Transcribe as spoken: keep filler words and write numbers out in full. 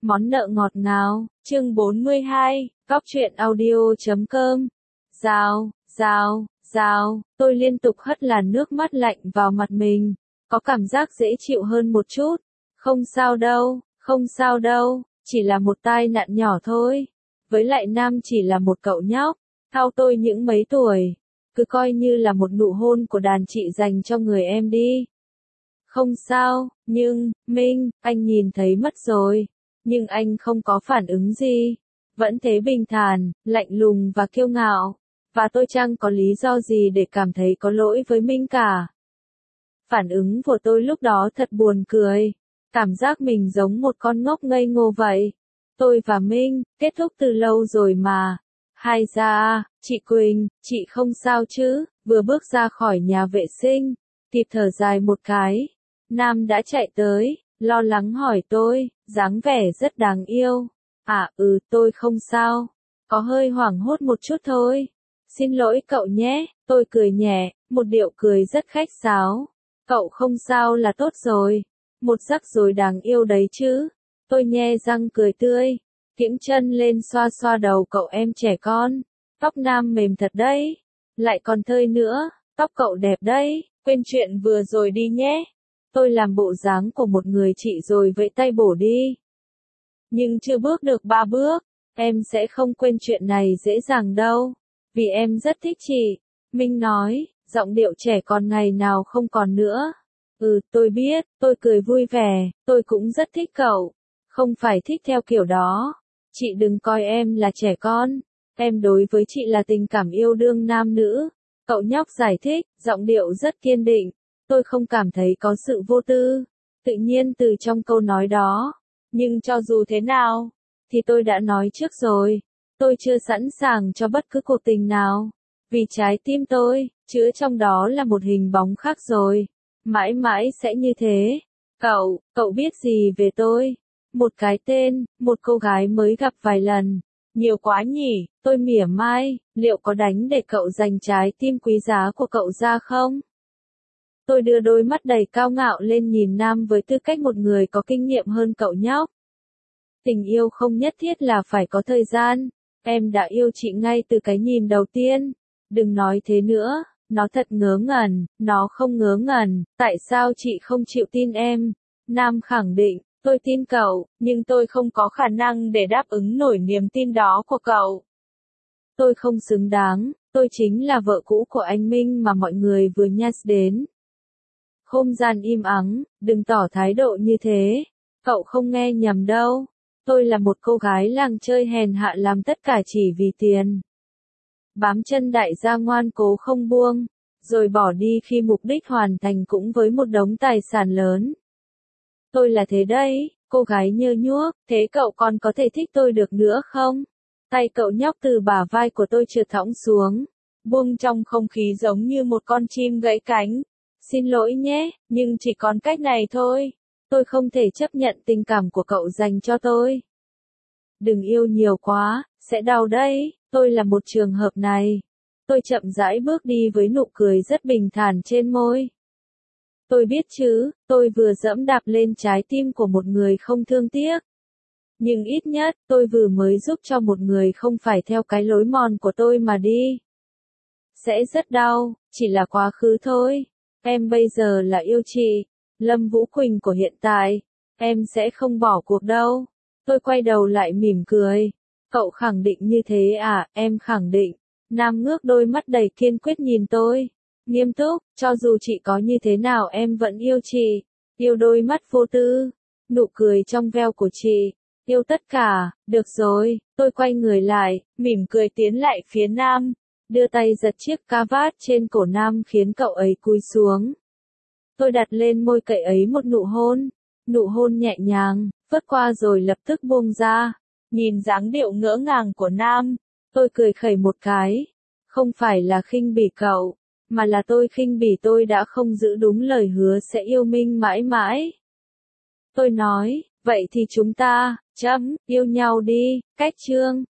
Món nợ ngọt ngào, chương bốn mươi hai, góc truyện audio chấm com. Rào, rào, rào, tôi liên tục hất làn nước mắt lạnh vào mặt mình, có cảm giác dễ chịu hơn một chút. Không sao đâu, không sao đâu, chỉ là một tai nạn nhỏ thôi. Với lại Nam chỉ là một cậu nhóc, thao tôi những mấy tuổi, cứ coi như là một nụ hôn của đàn chị dành cho người em đi. Không sao, nhưng, Minh, anh nhìn thấy mất rồi. Nhưng anh không có phản ứng gì. Vẫn thế bình thản, lạnh lùng và kiêu ngạo. Và tôi chẳng có lý do gì để cảm thấy có lỗi với Minh cả. Phản ứng của tôi lúc đó thật buồn cười. Cảm giác mình giống một con ngốc ngây ngô vậy. Tôi và Minh, kết thúc từ lâu rồi mà. Hay ra, chị Quỳnh, chị không sao chứ, vừa bước ra khỏi nhà vệ sinh, kịp thở dài một cái. Nam đã chạy tới, lo lắng hỏi tôi, dáng vẻ rất đáng yêu. À ừ, tôi không sao, có hơi hoảng hốt một chút thôi. Xin lỗi cậu nhé, tôi cười nhẹ, một điệu cười rất khách sáo. Cậu không sao là tốt rồi, một rắc rối đáng yêu đấy chứ. Tôi nhe răng cười tươi, kiễng chân lên xoa xoa đầu cậu em trẻ con. Tóc Nam mềm thật đấy, lại còn thơi nữa, tóc cậu đẹp đấy, quên chuyện vừa rồi đi nhé. Tôi làm bộ dáng của một người chị rồi vẫy tay bổ đi. Nhưng chưa bước được ba bước, em sẽ không quên chuyện này dễ dàng đâu, vì em rất thích chị. Minh nói, giọng điệu trẻ con ngày nào không còn nữa. Ừ, tôi biết, tôi cười vui vẻ, tôi cũng rất thích cậu. Không phải thích theo kiểu đó. Chị đừng coi em là trẻ con. Em đối với chị là tình cảm yêu đương nam nữ. Cậu nhóc giải thích, giọng điệu rất kiên định. Tôi không cảm thấy có sự vô tư, tự nhiên từ trong câu nói đó. Nhưng cho dù thế nào, thì tôi đã nói trước rồi. Tôi chưa sẵn sàng cho bất cứ cuộc tình nào. Vì trái tim tôi, chứa trong đó là một hình bóng khác rồi. Mãi mãi sẽ như thế. Cậu, cậu biết gì về tôi? Một cái tên, một cô gái mới gặp vài lần. Nhiều quá nhỉ, tôi mỉa mai, liệu có đánh để cậu giành trái tim quý giá của cậu ra không? Tôi đưa đôi mắt đầy cao ngạo lên nhìn Nam với tư cách một người có kinh nghiệm hơn cậu nhóc. Tình yêu không nhất thiết là phải có thời gian. Em đã yêu chị ngay từ cái nhìn đầu tiên. Đừng nói thế nữa, nó thật ngớ ngẩn, nó không ngớ ngẩn, tại sao chị không chịu tin em? Nam khẳng định, tôi tin cậu, nhưng tôi không có khả năng để đáp ứng nổi niềm tin đó của cậu. Tôi không xứng đáng, tôi chính là vợ cũ của anh Minh mà mọi người vừa nhắc đến. Không gian im ắng, đừng tỏ thái độ như thế. Cậu không nghe nhầm đâu. Tôi là một cô gái làng chơi hèn hạ làm tất cả chỉ vì tiền. Bám chân đại gia ngoan cố không buông, rồi bỏ đi khi mục đích hoàn thành cũng với một đống tài sản lớn. Tôi là thế đấy, cô gái nhơ nhuốc, thế cậu còn có thể thích tôi được nữa không? Tay cậu nhóc từ bả vai của tôi trượt thõng xuống, buông trong không khí giống như một con chim gãy cánh. Xin lỗi nhé, nhưng chỉ còn cách này thôi. Tôi không thể chấp nhận tình cảm của cậu dành cho tôi. Đừng yêu nhiều quá, sẽ đau đấy. Tôi là một trường hợp này. Tôi chậm rãi bước đi với nụ cười rất bình thản trên môi. Tôi biết chứ, tôi vừa dẫm đạp lên trái tim của một người không thương tiếc. Nhưng ít nhất, tôi vừa mới giúp cho một người không phải theo cái lối mòn của tôi mà đi. Sẽ rất đau, chỉ là quá khứ thôi. Em bây giờ là yêu chị, Lâm Vũ Quỳnh của hiện tại. Em sẽ không bỏ cuộc đâu. Tôi quay đầu lại mỉm cười. Cậu khẳng định như thế à? Em khẳng định. Nam ngước đôi mắt đầy kiên quyết nhìn tôi. Nghiêm túc, cho dù chị có như thế nào em vẫn yêu chị. Yêu đôi mắt vô tư. Nụ cười trong veo của chị. Yêu tất cả. Được rồi, tôi quay người lại, mỉm cười tiến lại phía Nam. Đưa tay giật chiếc cà vạt trên cổ Nam khiến cậu ấy cúi xuống. Tôi đặt lên môi cậu ấy một nụ hôn. Nụ hôn nhẹ nhàng, phớt qua rồi lập tức buông ra. Nhìn dáng điệu ngỡ ngàng của Nam, tôi cười khẩy một cái. Không phải là khinh bỉ cậu, mà là tôi khinh bỉ tôi đã không giữ đúng lời hứa sẽ yêu Minh mãi mãi. Tôi nói, vậy thì chúng ta, chấm, yêu nhau đi, cách chương.